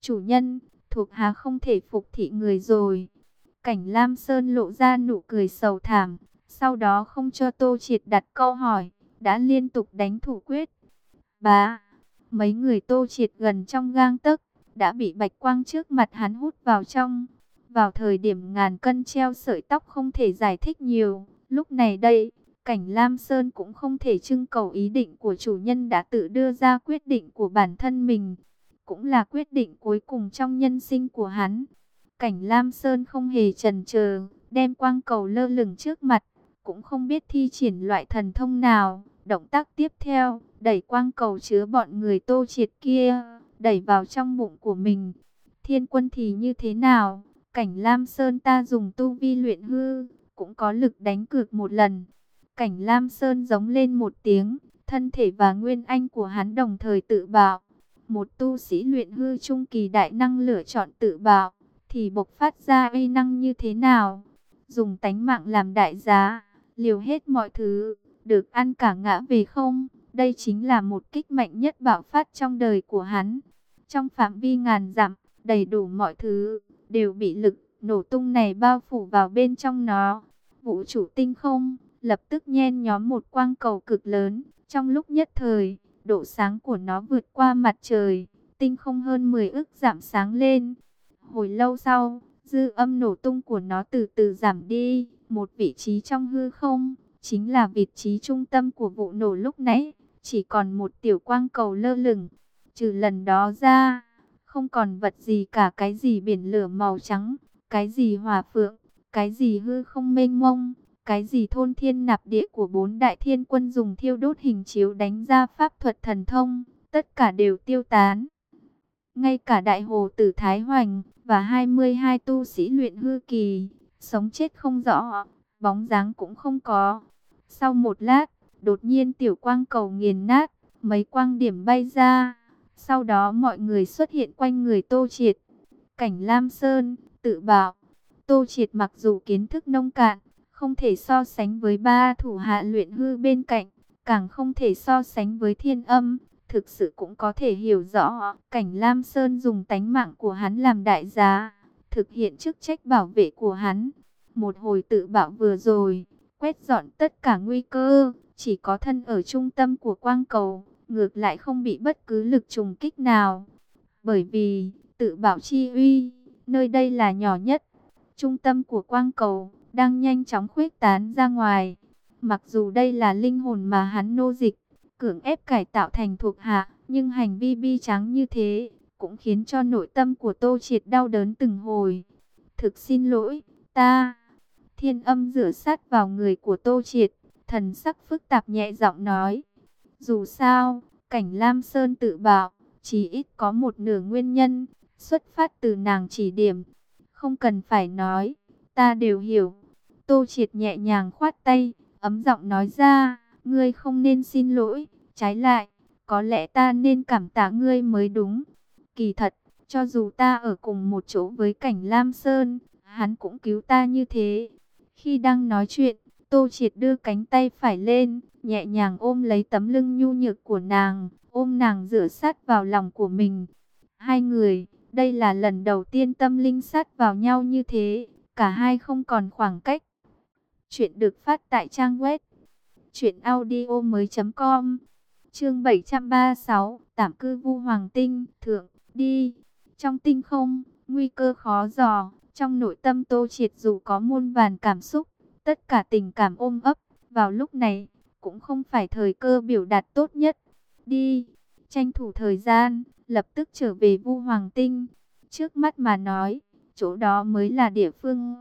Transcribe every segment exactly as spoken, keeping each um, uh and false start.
Chủ nhân, thuộc hạ không thể phục thị người rồi. Cảnh Lam Sơn lộ ra nụ cười sầu thảm, sau đó không cho Tô Triệt đặt câu hỏi, đã liên tục đánh thủ quyết. Bá, mấy người Tô Triệt gần trong gang tấc, đã bị bạch quang trước mặt hắn hút vào trong. Vào thời điểm ngàn cân treo sợi tóc không thể giải thích nhiều, lúc này đây, Cảnh Lam Sơn cũng không thể trưng cầu ý định của chủ nhân đã tự đưa ra quyết định của bản thân mình. Cũng là quyết định cuối cùng trong nhân sinh của hắn. Cảnh Lam Sơn không hề chần chờ, đem quang cầu lơ lửng trước mặt, cũng không biết thi triển loại thần thông nào. Động tác tiếp theo, đẩy quang cầu chứa bọn người Tô Triệt kia, đẩy vào trong bụng của mình. Thiên quân thì như thế nào? Cảnh Lam Sơn ta dùng tu vi luyện hư, cũng có lực đánh cược một lần. Cảnh Lam Sơn giống lên một tiếng, thân thể và nguyên anh của hắn đồng thời tự bạo. Một tu sĩ luyện hư trung kỳ đại năng lựa chọn tự bạo, thì bộc phát ra uy năng như thế nào? Dùng tánh mạng làm đại giá, liều hết mọi thứ, được ăn cả ngã về không? Đây chính là một kích mạnh nhất bạo phát trong đời của hắn. Trong phạm vi ngàn dặm, đầy đủ mọi thứ, đều bị lực nổ tung này bao phủ vào bên trong nó. Vũ trụ tinh không lập tức nhen nhóm một quang cầu cực lớn, trong lúc nhất thời, độ sáng của nó vượt qua mặt trời, tinh không hơn mười ức dặm sáng lên. Hồi lâu sau, dư âm nổ tung của nó từ từ giảm đi, một vị trí trong hư không, chính là vị trí trung tâm của vụ nổ lúc nãy, chỉ còn một tiểu quang cầu lơ lửng. Trừ lần đó ra, không còn vật gì cả, cái gì biển lửa màu trắng, cái gì hỏa phượng, cái gì hư không mênh mông, cái gì thôn thiên nạp địa của bốn đại thiên quân dùng thiêu đốt hình chiếu đánh ra pháp thuật thần thông, tất cả đều tiêu tán. Ngay cả đại hồ tử Thái Hoành và hai mươi hai tu sĩ luyện hư kỳ, sống chết không rõ, bóng dáng cũng không có. Sau một lát, đột nhiên tiểu quang cầu nghiền nát, mấy quang điểm bay ra. Sau đó mọi người xuất hiện quanh người Tô Triệt. Cảnh Lam Sơn, tự bảo. Tô Triệt mặc dù kiến thức nông cạn, không thể so sánh với ba thủ hạ luyện hư bên cạnh, càng không thể so sánh với Thiên Âm. Thực sự cũng có thể hiểu rõ, Cảnh Lam Sơn dùng tánh mạng của hắn làm đại giá, thực hiện chức trách bảo vệ của hắn. Một hồi tự bảo vừa rồi, quét dọn tất cả nguy cơ, chỉ có thân ở trung tâm của quang cầu, ngược lại không bị bất cứ lực trùng kích nào. Bởi vì, tự bảo chi uy, nơi đây là nhỏ nhất, trung tâm của quang cầu, đang nhanh chóng khuếch tán ra ngoài. Mặc dù đây là linh hồn mà hắn nô dịch, cưỡng ép cải tạo thành thuộc hạ, nhưng hành vi bi tráng như thế, cũng khiến cho nội tâm của Tô Triệt đau đớn từng hồi. Thực xin lỗi, ta... Thiên Âm dựa sát vào người của Tô Triệt, thần sắc phức tạp nhẹ giọng nói. Dù sao, Cảnh Lam Sơn tự bảo, chỉ ít có một nửa nguyên nhân, xuất phát từ nàng chỉ điểm. Không cần phải nói, ta đều hiểu. Tô Triệt nhẹ nhàng khoát tay, ấm giọng nói ra, ngươi không nên xin lỗi, trái lại, có lẽ ta nên cảm tạ ngươi mới đúng. Kỳ thật, cho dù ta ở cùng một chỗ với Cảnh Lam Sơn, hắn cũng cứu ta như thế. Khi đang nói chuyện, Tô Triệt đưa cánh tay phải lên, nhẹ nhàng ôm lấy tấm lưng nhu nhược của nàng, ôm nàng dựa sát vào lòng của mình. Hai người, đây là lần đầu tiên tâm linh sát vào nhau như thế, cả hai không còn khoảng cách. Chuyện được phát tại trang web truyện audio mới chấm com. Chương bảy trăm ba mươi sáu, tạm cư Vu Hoàng Tinh, thượng, đi. Trong tinh không, nguy cơ khó dò, trong nội tâm Tô Triệt dù có muôn vàn cảm xúc, tất cả tình cảm ôm ấp, vào lúc này, cũng không phải thời cơ biểu đạt tốt nhất. Đi, tranh thủ thời gian, lập tức trở về Vu Hoàng Tinh. Trước mắt mà nói, chỗ đó mới là địa phương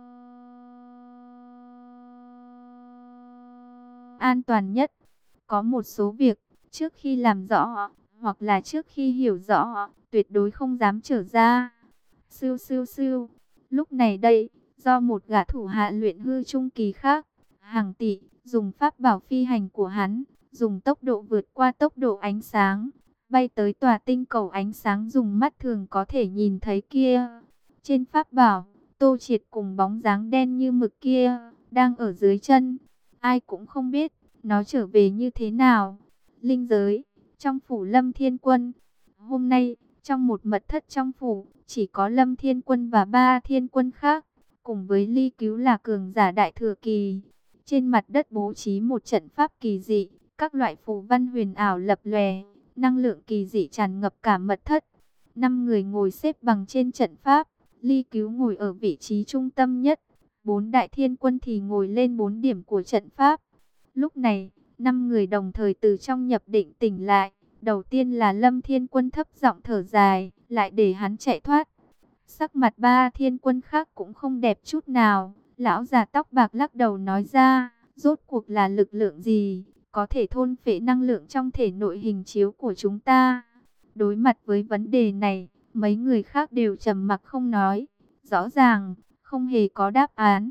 an toàn nhất. Có một số việc, trước khi làm rõ, hoặc là trước khi hiểu rõ, tuyệt đối không dám trở ra. Sưu sưu sưu. Lúc này đây, do một gã thủ hạ luyện hư trung kỳ khác, hàng tỷ, dùng pháp bảo phi hành của hắn, dùng tốc độ vượt qua tốc độ ánh sáng, bay tới tòa tinh cầu ánh sáng dùng mắt thường có thể nhìn thấy kia. Trên pháp bảo, Tô Triệt cùng bóng dáng đen như mực kia, đang ở dưới chân. Ai cũng không biết, nó trở về như thế nào. Linh giới, trong phủ Lâm Thiên Quân. Hôm nay, Trong một mật thất trong phủ, chỉ có Lâm Thiên Quân và ba thiên quân khác, cùng với Ly Cứu là cường giả đại thừa kỳ. Trên mặt đất bố trí một trận pháp kỳ dị, các loại phù văn huyền ảo lập lòe, năng lượng kỳ dị tràn ngập cả mật thất. Năm người ngồi xếp bằng trên trận pháp, Ly Cứu ngồi ở vị trí trung tâm nhất, bốn đại thiên quân thì ngồi lên bốn điểm của trận pháp. Lúc này, năm người đồng thời từ trong nhập định tỉnh lại. Đầu tiên là Lâm Thiên Quân thấp giọng thở dài, lại để hắn chạy thoát. Sắc mặt ba thiên quân khác cũng không đẹp chút nào. Lão già tóc bạc lắc đầu nói ra, rốt cuộc là lực lượng gì, có thể thôn phệ năng lượng trong thể nội hình chiếu của chúng ta. Đối mặt với vấn đề này, mấy người khác đều trầm mặc không nói. Rõ ràng, không hề có đáp án.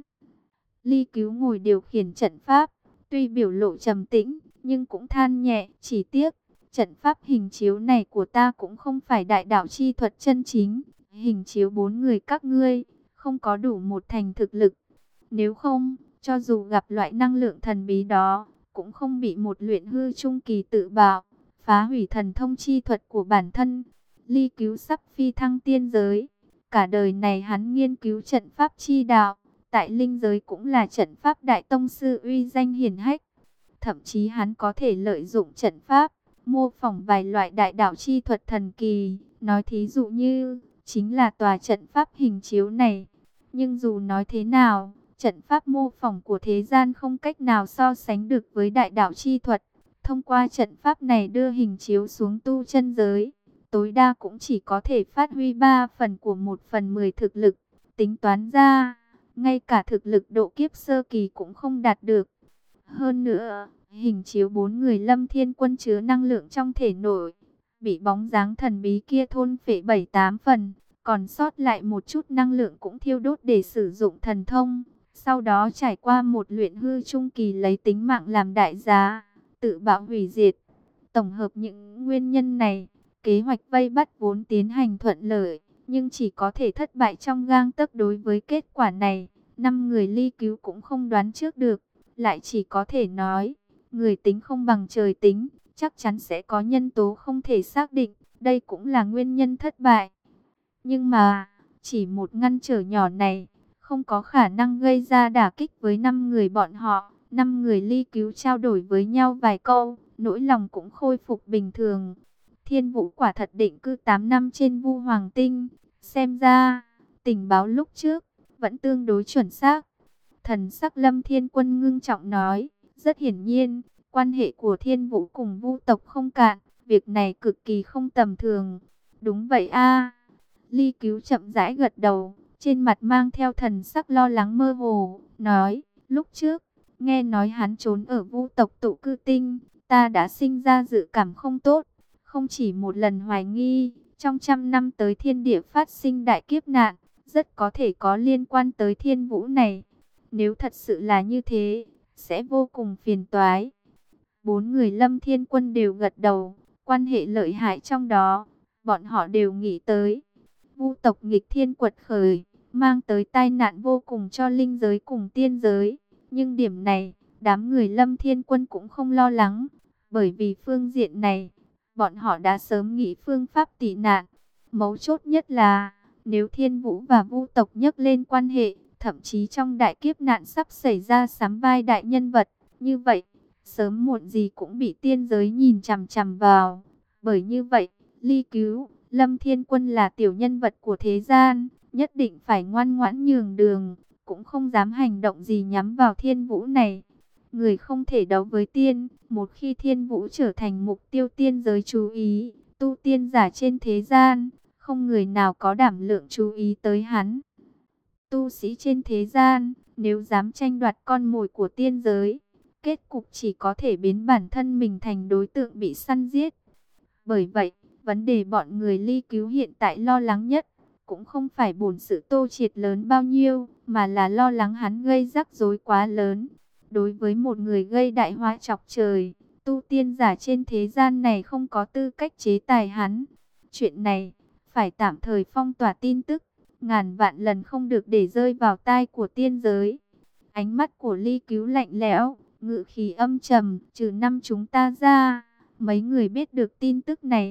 Ly Cứu ngồi điều khiển trận pháp, tuy biểu lộ trầm tĩnh, nhưng cũng than nhẹ, chỉ tiếc. Trận pháp hình chiếu này của ta cũng không phải đại đạo chi thuật chân chính. Hình chiếu bốn người các ngươi, không có đủ một thành thực lực. Nếu không, cho dù gặp loại năng lượng thần bí đó, cũng không bị một luyện hư trung kỳ tự bạo, phá hủy thần thông chi thuật của bản thân. Ly Cứu sắp phi thăng tiên giới. Cả đời này hắn nghiên cứu trận pháp chi đạo. Tại linh giới cũng là trận pháp đại tông sư uy danh hiển hách. Thậm chí hắn có thể lợi dụng trận pháp, mô phỏng vài loại đại đạo chi thuật thần kỳ, nói thí dụ như, chính là tòa trận pháp hình chiếu này. Nhưng dù nói thế nào, trận pháp mô phỏng của thế gian không cách nào so sánh được với đại đạo chi thuật. Thông qua trận pháp này đưa hình chiếu xuống tu chân giới, tối đa cũng chỉ có thể phát huy ba phần của một phần mười thực lực. Tính toán ra, ngay cả thực lực độ kiếp sơ kỳ cũng không đạt được. Hơn nữa, hình chiếu bốn người Lâm Thiên Quân chứa năng lượng trong thể nội, bị bóng dáng thần bí kia thôn phệ bảy tám phần, còn sót lại một chút năng lượng cũng thiêu đốt để sử dụng thần thông. Sau đó trải qua một luyện hư trung kỳ lấy tính mạng làm đại giá, tự bạo hủy diệt. Tổng hợp những nguyên nhân này, kế hoạch vây bắt vốn tiến hành thuận lợi, nhưng chỉ có thể thất bại trong gang tấc. Đối với kết quả này, năm người Ly Cứu cũng không đoán trước được, lại chỉ có thể nói, người tính không bằng trời tính, chắc chắn sẽ có nhân tố không thể xác định, đây cũng là nguyên nhân thất bại. Nhưng mà, chỉ một ngăn trở nhỏ này, không có khả năng gây ra đả kích với năm người bọn họ. Năm người Ly Cứu trao đổi với nhau vài câu, nỗi lòng cũng khôi phục bình thường. Thiên Vũ quả thật định cư tám năm trên Vu Hoàng Tinh, xem ra, tình báo lúc trước, vẫn tương đối chuẩn xác. Thần sắc Lâm Thiên Quân ngưng trọng nói, rất hiển nhiên, quan hệ của Thiên Vũ cùng Vu tộc không cạn, việc này cực kỳ không tầm thường. Đúng vậy a. Ly Cứu chậm rãi gật đầu, trên mặt mang theo thần sắc lo lắng mơ hồ, nói, lúc trước, nghe nói hắn trốn ở Vu tộc tụ cư tinh, ta đã sinh ra dự cảm không tốt, không chỉ một lần hoài nghi, trong trăm năm tới thiên địa phát sinh đại kiếp nạn, rất có thể có liên quan tới Thiên Vũ này. Nếu thật sự là như thế, sẽ vô cùng phiền toái. Bốn người Lâm Thiên Quân đều gật đầu, quan hệ lợi hại trong đó, bọn họ đều nghĩ tới. Vu tộc nghịch thiên quật khởi, mang tới tai nạn vô cùng cho linh giới cùng tiên giới. Nhưng điểm này, đám người Lâm Thiên Quân cũng không lo lắng, bởi vì phương diện này, bọn họ đã sớm nghĩ phương pháp tị nạn. Mấu chốt nhất là, nếu Thiên Vũ và Vu tộc nhấc lên quan hệ, thậm chí trong đại kiếp nạn sắp xảy ra sắm vai đại nhân vật, như vậy, sớm muộn gì cũng bị tiên giới nhìn chằm chằm vào. Bởi như vậy, Ly Cứu, Lâm Thiên Quân là tiểu nhân vật của thế gian, nhất định phải ngoan ngoãn nhường đường, cũng không dám hành động gì nhắm vào Thiên Vũ này. Người không thể đấu với tiên, một khi Thiên Vũ trở thành mục tiêu tiên giới chú ý, tu tiên giả trên thế gian, không người nào có đảm lượng chú ý tới hắn. Tu sĩ trên thế gian, nếu dám tranh đoạt con mồi của tiên giới, kết cục chỉ có thể biến bản thân mình thành đối tượng bị săn giết. Bởi vậy, vấn đề bọn người Ly Cứu hiện tại lo lắng nhất, cũng không phải bổn sự Tô Triệt lớn bao nhiêu, mà là lo lắng hắn gây rắc rối quá lớn. Đối với một người gây đại họa chọc trời, tu tiên giả trên thế gian này không có tư cách chế tài hắn. Chuyện này, phải tạm thời phong tỏa tin tức, ngàn vạn lần không được để rơi vào tai của tiên giới. Ánh mắt của Ly Cứu lạnh lẽo, ngự khí âm trầm, trừ năm chúng ta ra, mấy người biết được tin tức này,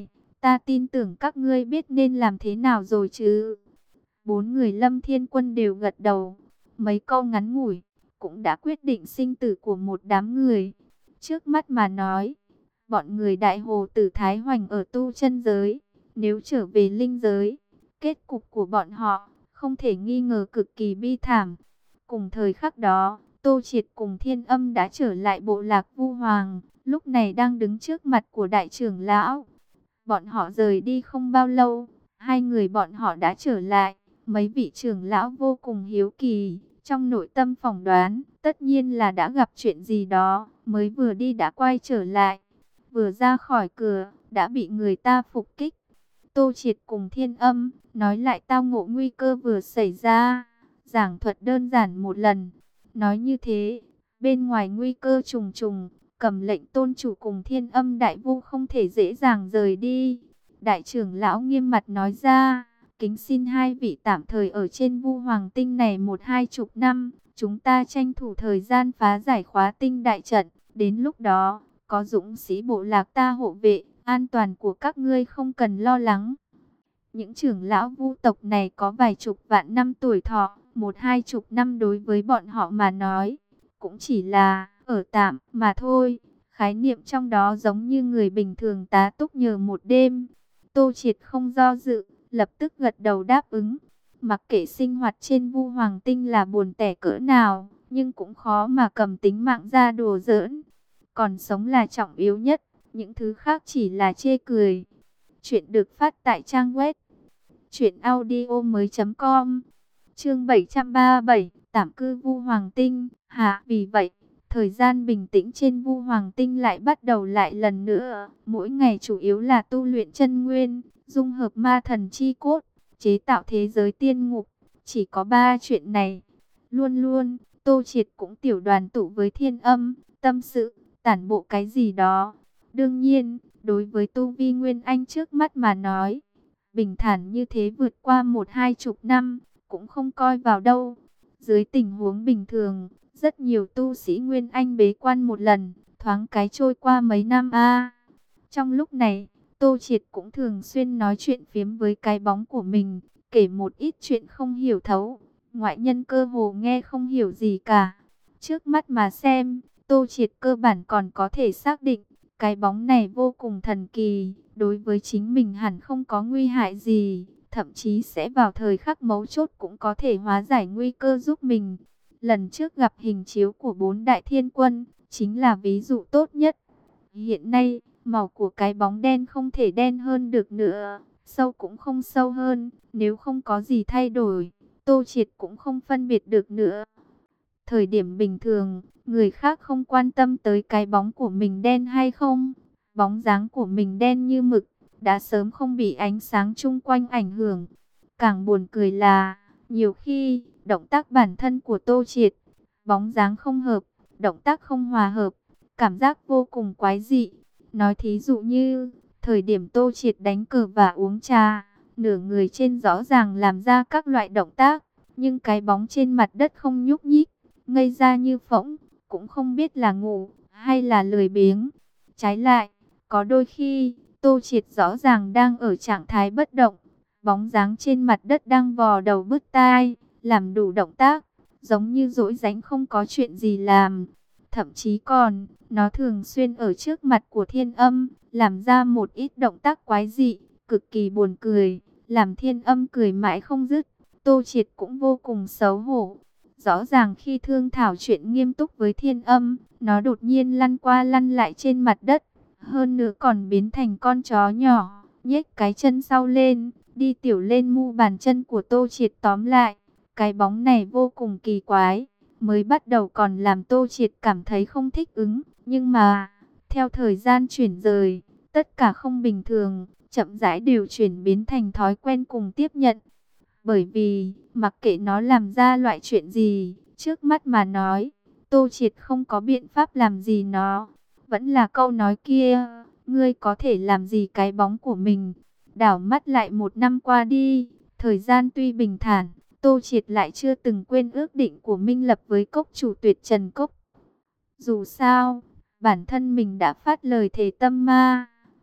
Ta tin tưởng các ngươi biết nên làm thế nào rồi chứ. Bốn người Lâm Thiên Quân đều gật đầu. Mấy câu ngắn ngủi cũng đã quyết định sinh tử của một đám người. Trước mắt mà nói, bọn người Đại Hồ Tử Thái Hoành ở tu chân giới, nếu trở về linh giới, kết cục của bọn họ không thể nghi ngờ cực kỳ bi thảm. Cùng thời khắc đó, Tô Triệt cùng Thiên Âm đã trở lại bộ lạc Vu Hoàng, lúc này đang đứng trước mặt của đại trưởng lão. Bọn họ rời đi không bao lâu, hai người bọn họ đã trở lại. Mấy vị trưởng lão vô cùng hiếu kỳ, trong nội tâm phỏng đoán, tất nhiên là đã gặp chuyện gì đó, mới vừa đi đã quay trở lại. Vừa ra khỏi cửa, đã bị người ta phục kích. Tô Triệt cùng Thiên Âm, nói lại tao ngộ nguy cơ vừa xảy ra, giảng thuật đơn giản một lần. Nói như thế, bên ngoài nguy cơ trùng trùng, cầm lệnh tôn chủ cùng Thiên Âm Đại Vu không thể dễ dàng rời đi. Đại trưởng lão nghiêm mặt nói ra, kính xin hai vị tạm thời ở trên Vu Hoàng Tinh này một hai chục năm, chúng ta tranh thủ thời gian phá giải khóa tinh đại trận, đến lúc đó, có dũng sĩ bộ lạc ta hộ vệ, an toàn của các ngươi không cần lo lắng. Những trưởng lão Vu tộc này có vài chục vạn năm tuổi thọ, một hai chục năm đối với bọn họ mà nói, cũng chỉ là ở tạm mà thôi. Khái niệm trong đó giống như người bình thường tá túc nhờ một đêm. Tô Triệt không do dự, lập tức gật đầu đáp ứng. Mặc kệ sinh hoạt trên Vu Hoàng Tinh là buồn tẻ cỡ nào, nhưng cũng khó mà cầm tính mạng ra đùa giỡn. Còn sống là trọng yếu nhất, những thứ khác chỉ là chê cười. Chuyện được phát tại trang web truyện audio mới com. Chương bảy trăm ba mươi bảy, tạm cư Vu Hoàng Tinh. Hạ, vì vậy, thời gian bình tĩnh trên Vu Hoàng Tinh lại bắt đầu lại lần nữa. Mỗi ngày chủ yếu là tu luyện chân nguyên, dung hợp ma thần chi cốt, chế tạo thế giới tiên ngục. Chỉ có ba chuyện này. Luôn luôn, Tô Triệt cũng tiểu đoàn tụ với Thiên Âm, tâm sự, tản bộ cái gì đó. Đương nhiên, đối với tu vi Nguyên Anh trước mắt mà nói, bình thản như thế vượt qua một hai chục năm, cũng không coi vào đâu. Dưới tình huống bình thường, rất nhiều tu sĩ Nguyên Anh bế quan một lần, thoáng cái trôi qua mấy năm a. Trong lúc này, Tô Triệt cũng thường xuyên nói chuyện phiếm với cái bóng của mình, kể một ít chuyện không hiểu thấu, ngoại nhân cơ hồ nghe không hiểu gì cả. Trước mắt mà xem, Tô Triệt cơ bản còn có thể xác định, cái bóng này vô cùng thần kỳ, đối với chính mình hẳn không có nguy hại gì, thậm chí sẽ vào thời khắc mấu chốt cũng có thể hóa giải nguy cơ giúp mình. Lần trước gặp hình chiếu của bốn đại thiên quân, chính là ví dụ tốt nhất. Hiện nay, màu của cái bóng đen không thể đen hơn được nữa, sâu cũng không sâu hơn, nếu không có gì thay đổi, Tô Triệt cũng không phân biệt được nữa. Thời điểm bình thường, người khác không quan tâm tới cái bóng của mình đen hay không. Bóng dáng của mình đen như mực, đã sớm không bị ánh sáng chung quanh ảnh hưởng. Càng buồn cười là, nhiều khi, động tác bản thân của Tô Triệt, bóng dáng không hợp, động tác không hòa hợp, cảm giác vô cùng quái dị. Nói thí dụ như, thời điểm Tô Triệt đánh cờ và uống trà, nửa người trên rõ ràng làm ra các loại động tác, nhưng cái bóng trên mặt đất không nhúc nhích, ngây ra như phỗng, cũng không biết là ngủ hay là lười biếng. Trái lại, có đôi khi, Tô Triệt rõ ràng đang ở trạng thái bất động, bóng dáng trên mặt đất đang vò đầu bứt tai, làm đủ động tác, giống như dỗi dánh không có chuyện gì làm. Thậm chí còn, nó thường xuyên ở trước mặt của Thiên Âm, làm ra một ít động tác quái dị, cực kỳ buồn cười, làm Thiên Âm cười mãi không dứt. Tô Triệt cũng vô cùng xấu hổ. Rõ ràng khi thương thảo chuyện nghiêm túc với Thiên Âm, nó đột nhiên lăn qua lăn lại trên mặt đất. Hơn nữa còn biến thành con chó nhỏ, nhếch cái chân sau lên, đi tiểu lên mu bàn chân của Tô Triệt tóm lại. Cái bóng này vô cùng kỳ quái, mới bắt đầu còn làm Tô Triệt cảm thấy không thích ứng. Nhưng mà, theo thời gian chuyển rời, tất cả không bình thường, chậm rãi đều chuyển biến thành thói quen cùng tiếp nhận. Bởi vì, mặc kệ nó làm ra loại chuyện gì, trước mắt mà nói, Tô Triệt không có biện pháp làm gì nó. Vẫn là câu nói kia, ngươi có thể làm gì cái bóng của mình. Đảo mắt lại một năm qua đi, thời gian tuy bình thản, Tô Triệt lại chưa từng quên ước định của Minh Lập với cốc chủ Tuyệt Trần Cốc. Dù sao, bản thân mình đã phát lời thề tâm ma,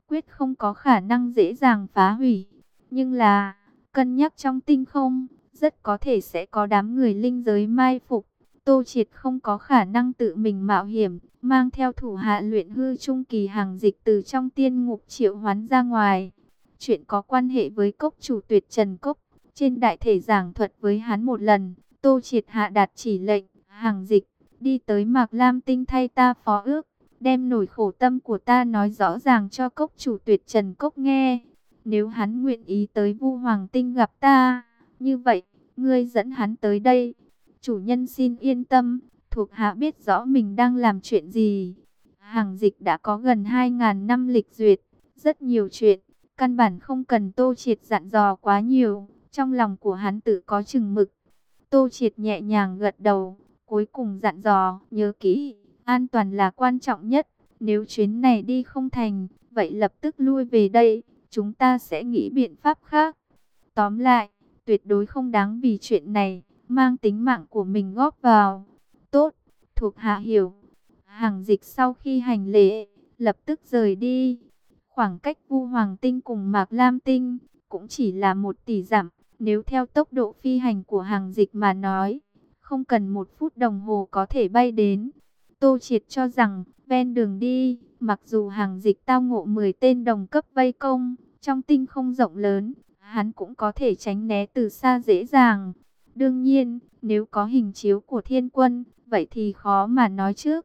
quyết không có khả năng dễ dàng phá hủy. Nhưng là, cân nhắc trong tinh không, rất có thể sẽ có đám người linh giới mai phục. Tô Triệt không có khả năng tự mình mạo hiểm, mang theo thủ hạ luyện hư trung kỳ hàng dịch từ trong tiên ngục triệu hoán ra ngoài. Chuyện có quan hệ với cốc chủ Tuyệt Trần Cốc, trên đại thể giảng thuật với hắn một lần. Tô Triệt hạ đạt chỉ lệnh, hàng dịch, đi tới Mạc Lam Tinh thay ta phó ước, đem nỗi khổ tâm của ta nói rõ ràng cho cốc chủ Tuyệt Trần Cốc nghe. Nếu hắn nguyện ý tới Vu Hoàng Tinh gặp ta, như vậy, ngươi dẫn hắn tới đây. Chủ nhân xin yên tâm, thuộc hạ biết rõ mình đang làm chuyện gì. Hàng dịch đã có gần hai nghìn năm lịch duyệt, rất nhiều chuyện, căn bản không cần Tô Triệt dặn dò quá nhiều, trong lòng của hắn tự có chừng mực. Tô Triệt nhẹ nhàng gật đầu, cuối cùng dặn dò, nhớ kỹ, an toàn là quan trọng nhất. Nếu chuyến này đi không thành, vậy lập tức lui về đây, chúng ta sẽ nghĩ biện pháp khác. Tóm lại, tuyệt đối không đáng vì chuyện này, mang tính mạng của mình góp vào. Tốt, thuộc hạ hiểu. Hàng dịch sau khi hành lễ, lập tức rời đi. Khoảng cách Vu Hoàng Tinh cùng Mạc Lam Tinh, cũng chỉ là một tỷ dặm. Nếu theo tốc độ phi hành của hàng dịch mà nói, không cần một phút đồng hồ có thể bay đến. Tô Triệt cho rằng, ven đường đi, mặc dù hàng dịch tao ngộ mười tên đồng cấp vây công, trong tinh không rộng lớn, hắn cũng có thể tránh né từ xa dễ dàng. Đương nhiên, nếu có hình chiếu của thiên quân, vậy thì khó mà nói trước.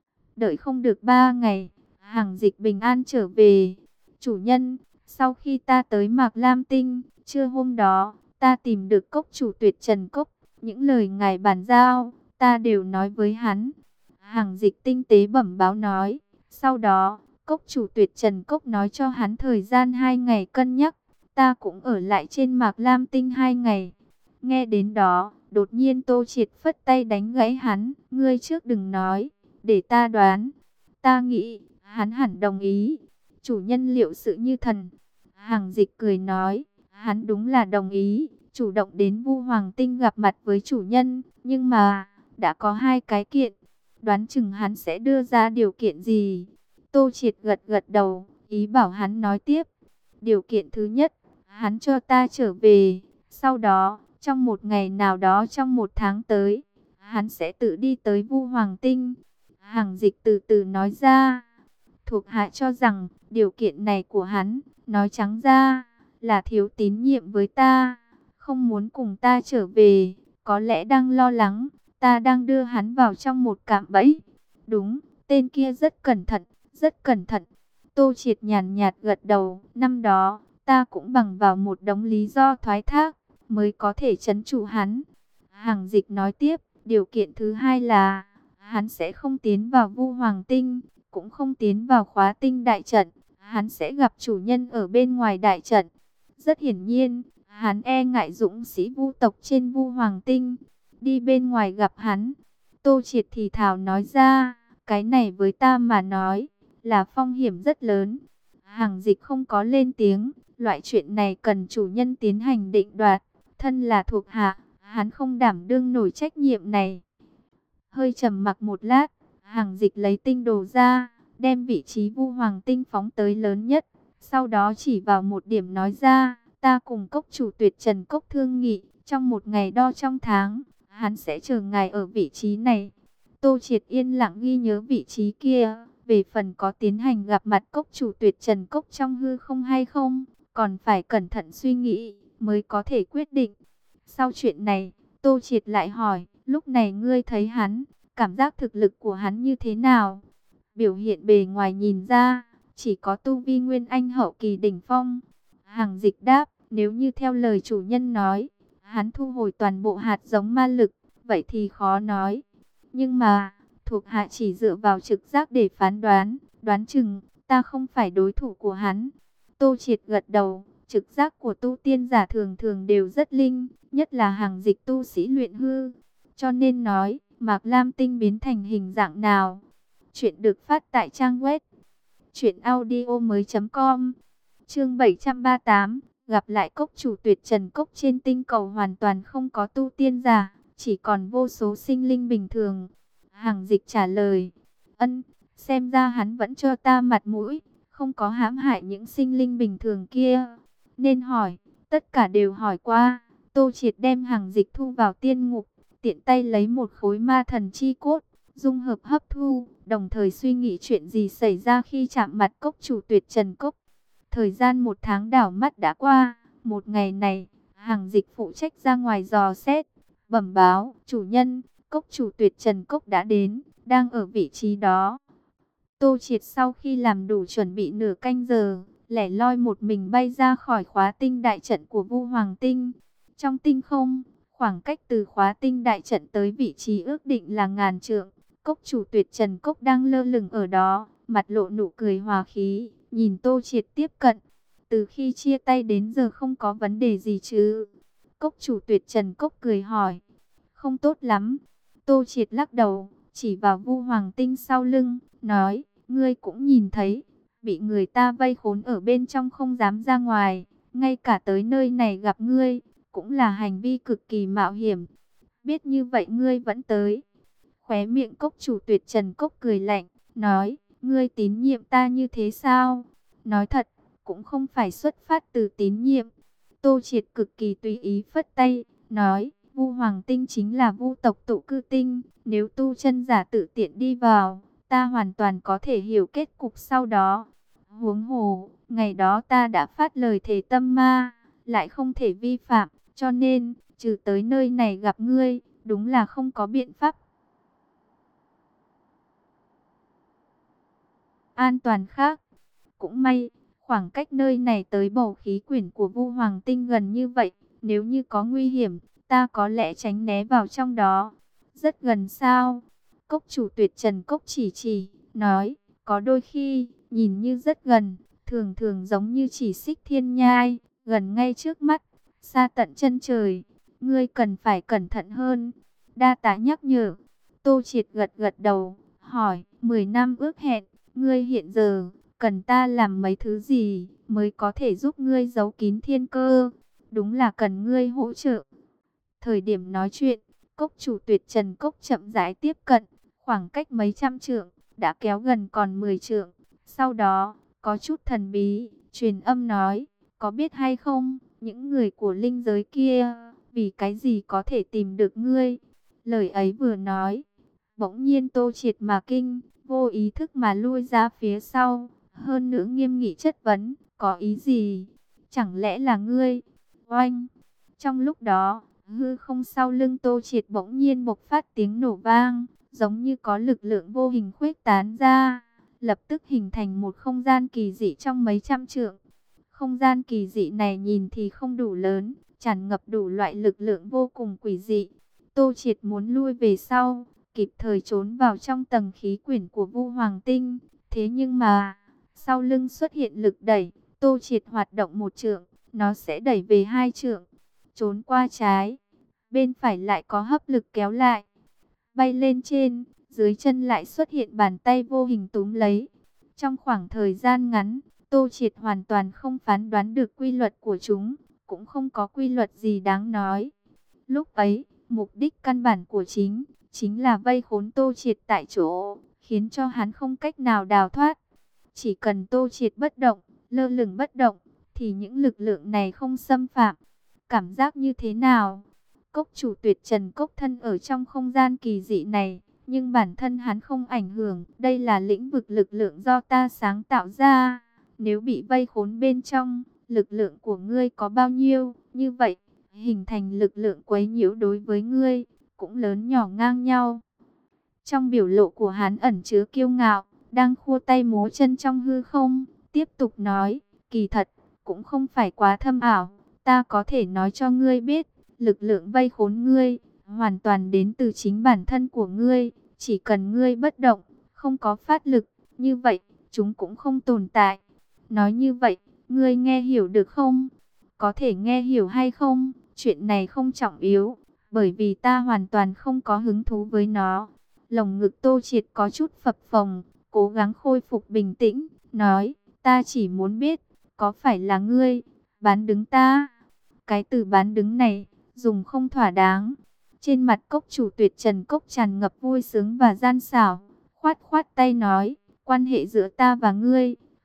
Đợi không được ba ngày, hàng dịch bình an trở về. Chủ nhân, sau khi ta tới Mạc Lam Tinh, trưa hôm đó, ta tìm được cốc chủ Tuyệt Trần Cốc. Những lời ngài bàn giao, ta đều nói với hắn. Hàng dịch tinh tế bẩm báo nói. Sau đó, cốc chủ Tuyệt Trần Cốc nói cho hắn thời gian hai ngày cân nhắc. Ta cũng ở lại trên Mạc Lam Tinh hai ngày. Nghe đến đó, đột nhiên Tô Triệt phất tay đánh gãy hắn. Ngươi trước đừng nói, để ta đoán. Ta nghĩ, hắn hẳn đồng ý. Chủ nhân liệu sự như thần. Hàng dịch cười nói, hắn đúng là đồng ý, chủ động đến Vu Hoàng Tinh gặp mặt với chủ nhân. Nhưng mà, đã có hai cái kiện. Đoán chừng hắn sẽ đưa ra điều kiện gì? Tô Triệt gật gật đầu, ý bảo hắn nói tiếp. Điều kiện thứ nhất, hắn cho ta trở về. Sau đó, trong một ngày nào đó trong một tháng tới, hắn sẽ tự đi tới Vu Hoàng Tinh. Hàng dịch từ từ nói ra. Thuộc hạ cho rằng, điều kiện này của hắn, nói trắng ra, là thiếu tín nhiệm với ta. Không muốn cùng ta trở về, có lẽ đang lo lắng, ta đang đưa hắn vào trong một cạm bẫy. Đúng, tên kia rất cẩn thận, rất cẩn thận. Tô Triệt nhàn nhạt gật đầu, năm đó, ta cũng bằng vào một đống lý do thoái thác, mới có thể trấn trụ hắn. Hàng dịch nói tiếp, điều kiện thứ hai là, hắn sẽ không tiến vào Vu Hoàng Tinh, cũng không tiến vào Khóa Tinh đại trận, hắn sẽ gặp chủ nhân ở bên ngoài đại trận. Rất hiển nhiên, hắn e ngại dũng sĩ Vu tộc trên Vu Hoàng Tinh, đi bên ngoài gặp hắn. Tô Triệt thì thào nói ra, cái này với ta mà nói, là phong hiểm rất lớn. Hàng dịch không có lên tiếng, loại chuyện này cần chủ nhân tiến hành định đoạt, thân là thuộc hạ, hắn không đảm đương nổi trách nhiệm này. Hơi trầm mặc một lát, hàng dịch lấy tinh đồ ra, đem vị trí Vu Hoàng Tinh phóng tới lớn nhất, sau đó chỉ vào một điểm nói ra, ta cùng cốc chủ Tuyệt Trần Cốc thương nghị, trong một ngày đo trong tháng, hắn sẽ chờ ngài ở vị trí này. Tô Triệt yên lặng ghi nhớ vị trí kia, về phần có tiến hành gặp mặt cốc chủ Tuyệt Trần Cốc trong hư không hay không, còn phải cẩn thận suy nghĩ, mới có thể quyết định. Sau chuyện này, Tô Triệt lại hỏi, lúc này ngươi thấy hắn, cảm giác thực lực của hắn như thế nào? Biểu hiện bề ngoài nhìn ra, chỉ có tu vi nguyên anh hậu kỳ đỉnh phong. Hàng dịch đáp, nếu như theo lời chủ nhân nói, hắn thu hồi toàn bộ hạt giống ma lực, vậy thì khó nói. Nhưng mà, thuộc hạ chỉ dựa vào trực giác để phán đoán, đoán chừng, ta không phải đối thủ của hắn. Tô Triệt gật đầu, trực giác của tu tiên giả thường thường đều rất linh, nhất là hàng dịch tu sĩ luyện hư. Cho nên nói, Mạc Lam Tinh biến thành hình dạng nào? Chuyện được phát tại trang web truyện audio mới chấm com. Chương bảy trăm ba mươi tám, gặp lại cốc chủ Tuyệt Trần Cốc. Trên tinh cầu hoàn toàn không có tu tiên giả, chỉ còn vô số sinh linh bình thường. Hàng dịch trả lời, ân, xem ra hắn vẫn cho ta mặt mũi, không có hãm hại những sinh linh bình thường kia. Nên hỏi, tất cả đều hỏi qua. Tô Triệt đem hàng dịch thu vào tiên ngục, tiện tay lấy một khối ma thần chi cốt, dung hợp hấp thu, đồng thời suy nghĩ chuyện gì xảy ra khi chạm mặt cốc chủ Tuyệt Trần Cốc. Thời gian một tháng đảo mắt đã qua, một ngày này, hàng dịch phụ trách ra ngoài dò xét, bẩm báo, chủ nhân, cốc chủ Tuyệt Trần Cốc đã đến, đang ở vị trí đó. Tô Triệt sau khi làm đủ chuẩn bị nửa canh giờ, lẻ loi một mình bay ra khỏi khóa tinh đại trận của Vu Hoàng Tinh. Trong tinh không, khoảng cách từ khóa tinh đại trận tới vị trí ước định là ngàn trượng. Cốc chủ Tuyệt Trần Cốc đang lơ lửng ở đó, mặt lộ nụ cười hòa khí, nhìn Tô Triệt tiếp cận. Từ khi chia tay đến giờ không có vấn đề gì chứ? Cốc chủ Tuyệt Trần Cốc cười hỏi. Không tốt lắm. Tô Triệt lắc đầu, chỉ vào Vu Hoàng Tinh sau lưng, nói, ngươi cũng nhìn thấy, bị người ta vây khốn ở bên trong không dám ra ngoài, ngay cả tới nơi này gặp ngươi, cũng là hành vi cực kỳ mạo hiểm. Biết như vậy ngươi vẫn tới. Khóe miệng cốc chủ Tuyệt Trần Cốc cười lạnh, nói, ngươi tín nhiệm ta như thế sao? Nói thật, cũng không phải xuất phát từ tín nhiệm. Tô Triệt cực kỳ tùy ý phất tay, nói, Vu Hoàng Tinh chính là Vu tộc tụ cư tinh, nếu tu chân giả tự tiện đi vào, ta hoàn toàn có thể hiểu kết cục sau đó. Huống hồ, ngày đó ta đã phát lời thề tâm ma, lại không thể vi phạm, cho nên, trừ tới nơi này gặp ngươi, đúng là không có biện pháp an toàn khác. Cũng may, khoảng cách nơi này tới bầu khí quyển của Vu Hoàng Tinh gần như vậy, nếu như có nguy hiểm, ta có lẽ tránh né vào trong đó. Rất gần sao? Cốc chủ Tuyệt Trần Cốc chỉ chỉ, nói, có đôi khi, nhìn như rất gần, thường thường giống như chỉ xích thiên nhai, gần ngay trước mắt, xa tận chân trời. Ngươi cần phải cẩn thận hơn. Đa tá nhắc nhở. Tô Triệt gật gật đầu, hỏi, mười năm ước hẹn, ngươi hiện giờ cần ta làm mấy thứ gì mới có thể giúp ngươi giấu kín thiên cơ? Đúng là cần ngươi hỗ trợ. Thời điểm nói chuyện, cốc chủ Tuyệt Trần Cốc chậm rãi tiếp cận, khoảng cách mấy trăm trượng, đã kéo gần còn mười trượng. Sau đó, có chút thần bí, truyền âm nói, có biết hay không, những người của linh giới kia, vì cái gì có thể tìm được ngươi? Lời ấy vừa nói, bỗng nhiên Tô Triệt mà kinh, vô ý thức mà lui ra phía sau, hơn nữa nghiêm nghị chất vấn, có ý gì? Chẳng lẽ là ngươi? Oanh! Trong lúc đó, hư không sau lưng Tô Triệt bỗng nhiên bộc phát tiếng nổ vang, giống như có lực lượng vô hình khuếch tán ra, lập tức hình thành một không gian kỳ dị trong mấy trăm trượng. Không gian kỳ dị này nhìn thì không đủ lớn, tràn ngập đủ loại lực lượng vô cùng quỷ dị. Tô Triệt muốn lui về sau, kịp thời trốn vào trong tầng khí quyển của Vu Hoàng Tinh. Thế nhưng mà, sau lưng xuất hiện lực đẩy, Tô Triệt hoạt động một trượng, nó sẽ đẩy về hai trượng. Trốn qua trái, bên phải lại có hấp lực kéo lại. Bay lên trên, dưới chân lại xuất hiện bàn tay vô hình túm lấy. Trong khoảng thời gian ngắn, Tô Triệt hoàn toàn không phán đoán được quy luật của chúng, cũng không có quy luật gì đáng nói. Lúc ấy, mục đích căn bản của chính, chính là vây khốn Tô Triệt tại chỗ, khiến cho hắn không cách nào đào thoát. Chỉ cần Tô Triệt bất động, lơ lửng bất động, thì những lực lượng này không xâm phạm. Cảm giác như thế nào? Cốc chủ Tuyệt Trần Cốc thân ở trong không gian kỳ dị này, nhưng bản thân hắn không ảnh hưởng. Đây là lĩnh vực lực lượng do ta sáng tạo ra. Nếu bị vây khốn bên trong, lực lượng của ngươi có bao nhiêu? Như vậy, hình thành lực lượng quấy nhiễu đối với ngươi, cũng lớn nhỏ ngang nhau. Trong biểu lộ của hắn ẩn chứa kiêu ngạo, đang khua tay múa chân trong hư không, tiếp tục nói, kỳ thật, cũng không phải quá thâm ảo. Ta có thể nói cho ngươi biết, lực lượng vây khốn ngươi, hoàn toàn đến từ chính bản thân của ngươi. Chỉ cần ngươi bất động, không có phát lực, như vậy, chúng cũng không tồn tại. Nói như vậy, ngươi nghe hiểu được không? Có thể nghe hiểu hay không? Chuyện này không trọng yếu, bởi vì ta hoàn toàn không có hứng thú với nó. Lồng ngực Tô Triệt có chút phập phồng, cố gắng khôi phục bình tĩnh, nói, ta chỉ muốn biết, có phải là ngươi bán đứng ta? Cái từ bán đứng này, dùng không thỏa đáng. Trên mặt cốc chủ Tuyệt Trần Cốc tràn ngập vui sướng và gian xảo, khoát khoát tay nói, quan hệ giữa ta và ngươi,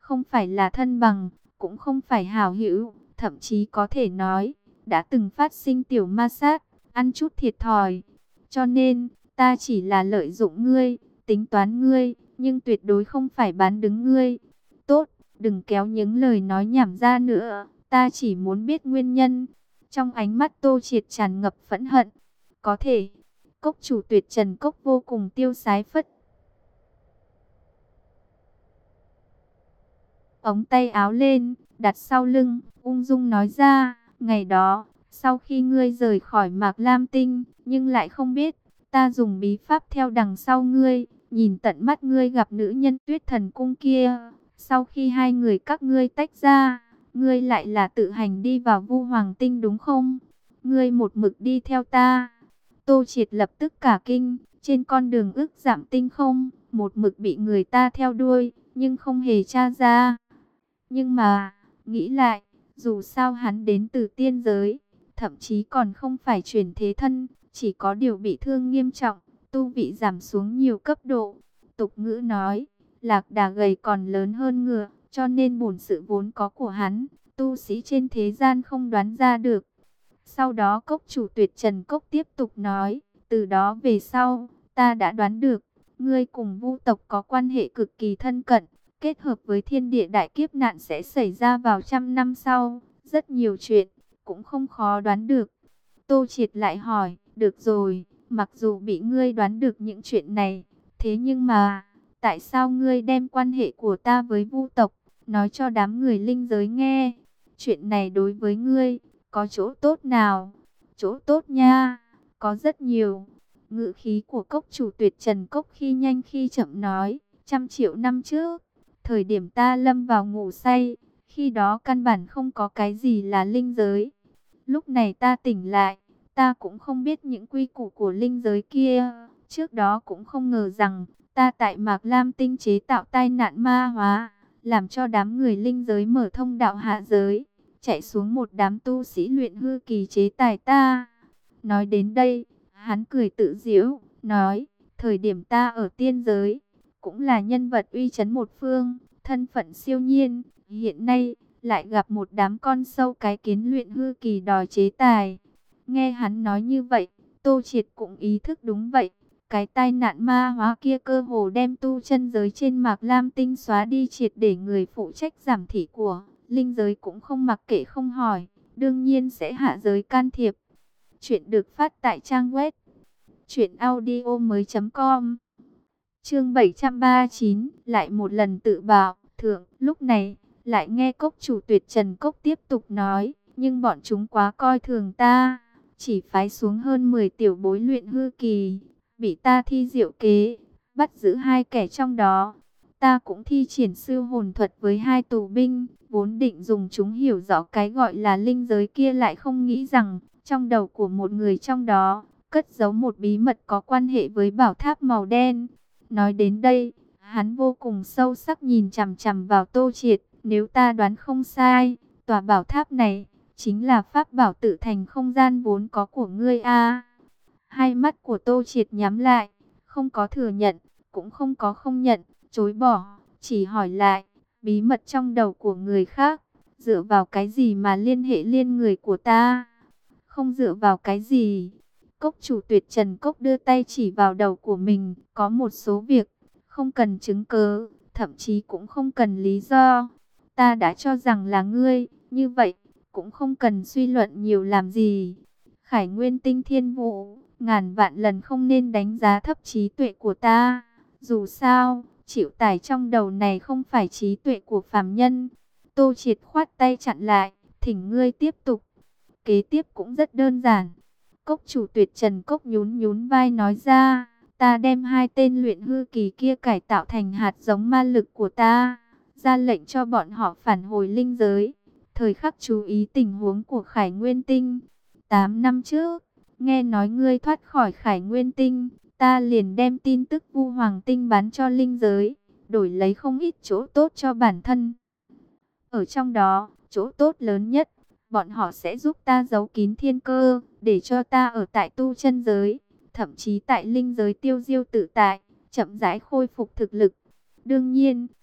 không phải là thân bằng, cũng không phải hảo hữu, thậm chí có thể nói, đã từng phát sinh tiểu ma sát, ăn chút thiệt thòi. Cho nên, ta chỉ là lợi dụng ngươi, tính toán ngươi, nhưng tuyệt đối không phải bán đứng ngươi. Tốt, đừng kéo những lời nói nhảm ra nữa, ta chỉ muốn biết nguyên nhân. Trong ánh mắt Tô Triệt tràn ngập phẫn hận. Có thể, cốc chủ Tuyệt Trần Cốc vô cùng tiêu sái phất ống tay áo lên, đặt sau lưng, ung dung nói ra, ngày đó, sau khi ngươi rời khỏi Mạc Lam Tinh, nhưng lại không biết, ta dùng bí pháp theo đằng sau ngươi, nhìn tận mắt ngươi gặp nữ nhân Tuyết Thần Cung kia, sau khi hai người các ngươi tách ra, ngươi lại là tự hành đi vào Vu Hoàng Tinh đúng không? Ngươi một mực đi theo ta. Tô Triệt lập tức cả kinh, trên con đường ức giảm tinh không, một mực bị người ta theo đuôi, nhưng không hề tra ra. Nhưng mà, nghĩ lại, dù sao hắn đến từ tiên giới, thậm chí còn không phải chuyển thế thân, chỉ có điều bị thương nghiêm trọng, tu vị giảm xuống nhiều cấp độ. Tục ngữ nói, lạc đà gầy còn lớn hơn ngựa, cho nên bổn sự vốn có của hắn, tu sĩ trên thế gian không đoán ra được. Sau đó cốc chủ Tuyệt Trần Cốc tiếp tục nói, từ đó về sau, ta đã đoán được, ngươi cùng Vu tộc có quan hệ cực kỳ thân cận, kết hợp với thiên địa đại kiếp nạn sẽ xảy ra vào trăm năm sau, rất nhiều chuyện, cũng không khó đoán được. Tô Triệt lại hỏi, được rồi, mặc dù bị ngươi đoán được những chuyện này, thế nhưng mà, tại sao ngươi đem quan hệ của ta với Vu tộc, nói cho đám người linh giới nghe? Chuyện này đối với ngươi, có chỗ tốt nào? Chỗ tốt nha, có rất nhiều. Ngữ khí của cốc chủ Tuyệt Trần Cốc khi nhanh khi chậm nói, trăm triệu năm trước, thời điểm ta lâm vào ngủ say, khi đó căn bản không có cái gì là linh giới. Lúc này ta tỉnh lại, ta cũng không biết những quy củ của linh giới kia. Trước đó cũng không ngờ rằng, ta tại Mạc Lam Tinh chế tạo tai nạn ma hóa, làm cho đám người linh giới mở thông đạo hạ giới, chạy xuống một đám tu sĩ luyện hư kỳ chế tài ta. Nói đến đây, hắn cười tự giễu, nói, thời điểm ta ở tiên giới, cũng là nhân vật uy chấn một phương, thân phận siêu nhiên, hiện nay lại gặp một đám con sâu cái kiến luyện hư kỳ đòi chế tài. Nghe hắn nói như vậy, Tô Triệt cũng ý thức đúng vậy, cái tai nạn ma hóa kia cơ hồ đem tu chân giới trên Mạc Lam Tinh xóa đi triệt để. Người phụ trách giảm thị của linh giới cũng không mặc kệ không hỏi, đương nhiên sẽ hạ giới can thiệp. Chuyện được phát tại trang web truyện audio mới chấm com. Chương bảy trăm ba mươi chín, lại một lần tự bảo, thượng, lúc này, lại nghe cốc chủ Tuyệt Trần Cốc tiếp tục nói, nhưng bọn chúng quá coi thường ta, chỉ phái xuống hơn mười tiểu bối luyện hư kỳ, bị ta thi diệu kế, bắt giữ hai kẻ trong đó. Ta cũng thi triển sư hồn thuật với hai tù binh, vốn định dùng chúng hiểu rõ cái gọi là linh giới kia, lại không nghĩ rằng, trong đầu của một người trong đó, cất giấu một bí mật có quan hệ với bảo tháp màu đen. Nói đến đây, hắn vô cùng sâu sắc nhìn chằm chằm vào Tô Triệt. Nếu ta đoán không sai, tòa bảo tháp này chính là pháp bảo tự thành không gian vốn có của ngươi a. Hai mắt của Tô Triệt nhắm lại, không có thừa nhận, cũng không có không nhận, chối bỏ, chỉ hỏi lại, bí mật trong đầu của người khác, dựa vào cái gì mà liên hệ liên người của ta? Không dựa vào cái gì? Cốc chủ Tuyệt Trần Cốc đưa tay chỉ vào đầu của mình, có một số việc, không cần chứng cớ, thậm chí cũng không cần lý do. Ta đã cho rằng là ngươi, như vậy, cũng không cần suy luận nhiều làm gì. Khải Nguyên Tinh Thiên Vũ, ngàn vạn lần không nên đánh giá thấp trí tuệ của ta. Dù sao, chịu tải trong đầu này không phải trí tuệ của phàm nhân. Tô Triệt khoát tay chặn lại, thỉnh ngươi tiếp tục. Kế tiếp cũng rất đơn giản. Cốc chủ Tuyệt Trần Cốc nhún nhún vai nói ra, ta đem hai tên luyện hư kỳ kia cải tạo thành hạt giống ma lực của ta, ra lệnh cho bọn họ phản hồi linh giới, thời khắc chú ý tình huống của Khải Nguyên Tinh. Tám năm trước, nghe nói ngươi thoát khỏi Khải Nguyên Tinh, ta liền đem tin tức Vu Hoàng Tinh bán cho linh giới, đổi lấy không ít chỗ tốt cho bản thân. Ở trong đó, chỗ tốt lớn nhất, bọn họ sẽ giúp ta giấu kín thiên cơ, để cho ta ở tại tu chân giới, thậm chí tại linh giới tiêu diêu tự tại, chậm rãi khôi phục thực lực. Đương nhiên,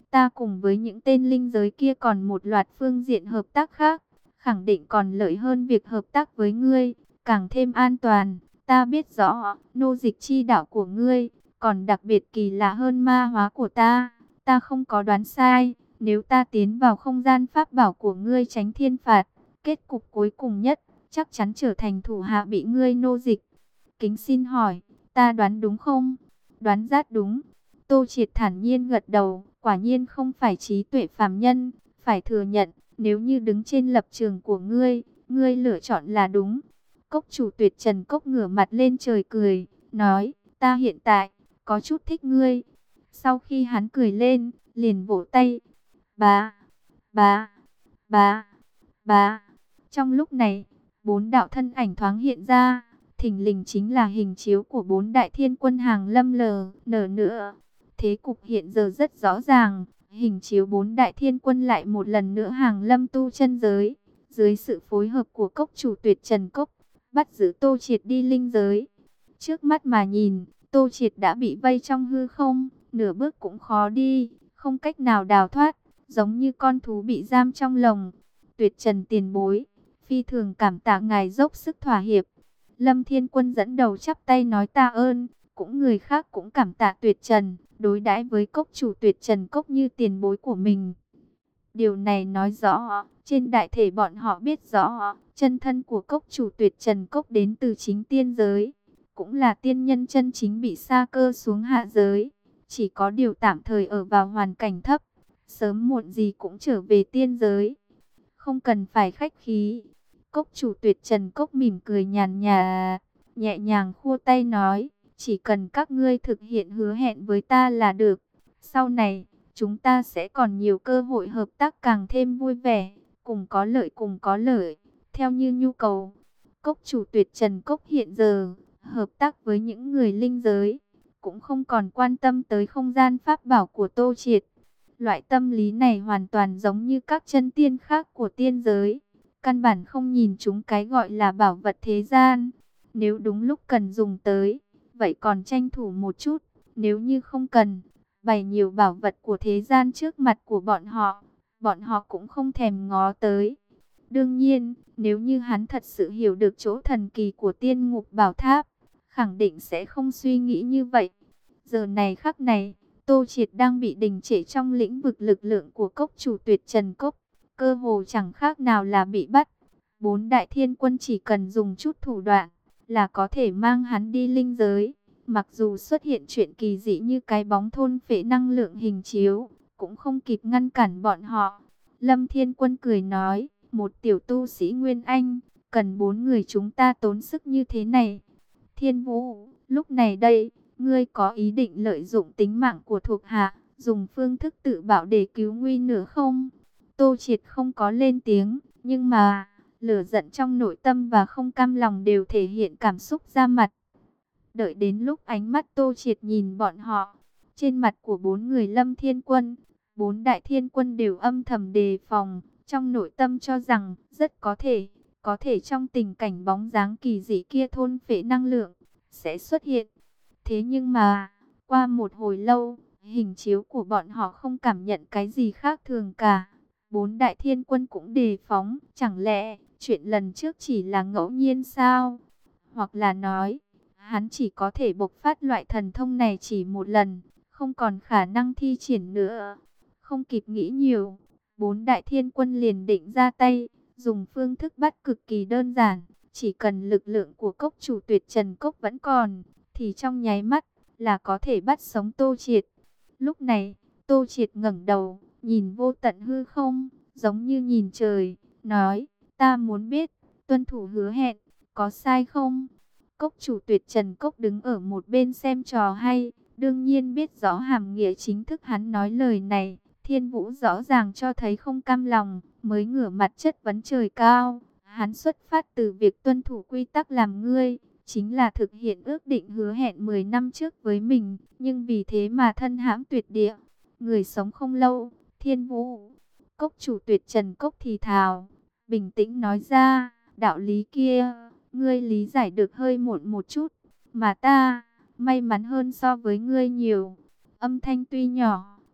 Ta cùng với những tên linh giới kia còn một loạt phương diện hợp tác khác, khẳng định còn lợi hơn việc hợp tác với ngươi, càng thêm an toàn. Ta biết rõ, nô dịch chi đạo của ngươi, còn đặc biệt kỳ lạ hơn ma hóa của ta. Ta không có đoán sai, nếu ta tiến vào không gian pháp bảo của ngươi tránh thiên phạt, kết cục cuối cùng nhất, chắc chắn trở thành thủ hạ bị ngươi nô dịch. Kính xin hỏi, ta đoán đúng không? Đoán rất đúng. Tô Triệt thản nhiên gật đầu, quả nhiên không phải trí tuệ phàm nhân, phải thừa nhận, nếu như đứng trên lập trường của ngươi, ngươi lựa chọn là đúng. Cốc chủ Tuyệt Trần Cốc ngửa mặt lên trời cười, nói, ta hiện tại, có chút thích ngươi. Sau khi hắn cười lên, liền vỗ tay, bá, bá, bá, bá. Trong lúc này, bốn đạo thân ảnh thoáng hiện ra, thình lình chính là hình chiếu của bốn đại thiên quân hàng lâm lờ, nở nữa. Thế cục hiện giờ rất rõ ràng, hình chiếu bốn đại thiên quân lại một lần nữa hàng lâm tu chân giới. Dưới sự phối hợp của cốc chủ Tuyệt Trần Cốc, bắt giữ Tô Triệt đi linh giới. Trước mắt mà nhìn, Tô Triệt đã bị vây trong hư không, nửa bước cũng khó đi, không cách nào đào thoát, giống như con thú bị giam trong lồng. Tuyệt Trần tiền bối, phi thường cảm tạ ngài dốc sức thỏa hiệp. Lâm Thiên Quân dẫn đầu chắp tay nói tạ ơn, cũng người khác cũng cảm tạ Tuyệt Trần, đối đãi với cốc chủ Tuyệt Trần Cốc như tiền bối của mình. Điều này nói rõ, trên đại thể bọn họ biết rõ, chân thân của cốc chủ Tuyệt Trần Cốc đến từ chính tiên giới, cũng là tiên nhân chân chính bị sa cơ xuống hạ giới, chỉ có điều tạm thời ở vào hoàn cảnh thấp, sớm muộn gì cũng trở về tiên giới. Không cần phải khách khí. Cốc chủ Tuyệt Trần Cốc mỉm cười nhàn nhạt, nhẹ nhàng khua tay nói, chỉ cần các ngươi thực hiện hứa hẹn với ta là được. Sau này, chúng ta sẽ còn nhiều cơ hội hợp tác càng thêm vui vẻ, cùng có lợi cùng có lợi, theo như nhu cầu. Cốc chủ Tuyệt Trần Cốc hiện giờ, hợp tác với những người linh giới, cũng không còn quan tâm tới không gian pháp bảo của Tô Triệt. Loại tâm lý này hoàn toàn giống như các chân tiên khác của tiên giới. Căn bản không nhìn chúng cái gọi là bảo vật thế gian. Nếu đúng lúc cần dùng tới, vậy còn tranh thủ một chút. Nếu như không cần, bày nhiều bảo vật của thế gian trước mặt của bọn họ, bọn họ cũng không thèm ngó tới. Đương nhiên, nếu như hắn thật sự hiểu được chỗ thần kỳ của tiên ngục bảo tháp, khẳng định sẽ không suy nghĩ như vậy. Giờ này khắc này, Tô Triệt đang bị đình trệ trong lĩnh vực lực lượng của cốc chủ Tuyệt Trần Cốc, cơ hồ chẳng khác nào là bị bắt. Bốn đại thiên quân chỉ cần dùng chút thủ đoạn là có thể mang hắn đi linh giới. Mặc dù xuất hiện chuyện kỳ dị như cái bóng thôn phệ năng lượng hình chiếu, cũng không kịp ngăn cản bọn họ. Lâm Thiên Quân cười nói, một tiểu tu sĩ Nguyên Anh, cần bốn người chúng ta tốn sức như thế này. Thiên Vũ, lúc này đây, ngươi có ý định lợi dụng tính mạng của thuộc hạ, dùng phương thức tự bảo để cứu nguy nữa không? Tô Triệt không có lên tiếng, nhưng mà, lửa giận trong nội tâm và không cam lòng đều thể hiện cảm xúc ra mặt. Đợi đến lúc ánh mắt Tô Triệt nhìn bọn họ, trên mặt của bốn người Lâm Thiên Quân, bốn đại thiên quân đều âm thầm đề phòng, trong nội tâm cho rằng rất có thể, có thể trong tình cảnh bóng dáng kỳ dị kia thôn phệ năng lượng sẽ xuất hiện. Thế nhưng mà, qua một hồi lâu, hình chiếu của bọn họ không cảm nhận cái gì khác thường cả. Bốn đại thiên quân cũng đề phóng, chẳng lẽ chuyện lần trước chỉ là ngẫu nhiên sao? Hoặc là nói, hắn chỉ có thể bộc phát loại thần thông này chỉ một lần, không còn khả năng thi triển nữa. Không kịp nghĩ nhiều, bốn đại thiên quân liền định ra tay, dùng phương thức bắt cực kỳ đơn giản. Chỉ cần lực lượng của cốc chủ Tuyệt Trần Cốc vẫn còn, thì trong nháy mắt là có thể bắt sống Tô Triệt. Lúc này, Tô Triệt ngẩng đầu, nhìn vô tận hư không, giống như nhìn trời, nói, ta muốn biết, tuân thủ hứa hẹn, có sai không? Cốc chủ Tuyệt Trần Cốc đứng ở một bên xem trò hay, đương nhiên biết rõ hàm nghĩa chính thức hắn nói lời này. Thiên Vũ rõ ràng cho thấy không cam lòng, mới ngửa mặt chất vấn trời cao. Hắn xuất phát từ việc tuân thủ quy tắc làm ngươi, chính là thực hiện ước định hứa hẹn mười năm trước với mình, nhưng vì thế mà thân hãm tuyệt địa. Người sống không lâu, Thiên Vũ. Cốc chủ Tuyệt Trần Cốc thì thào, bình tĩnh nói ra, đạo lý kia, ngươi lý giải được hơi muộn một chút, mà ta, may mắn hơn so với ngươi nhiều. Âm thanh tuy nhỏ,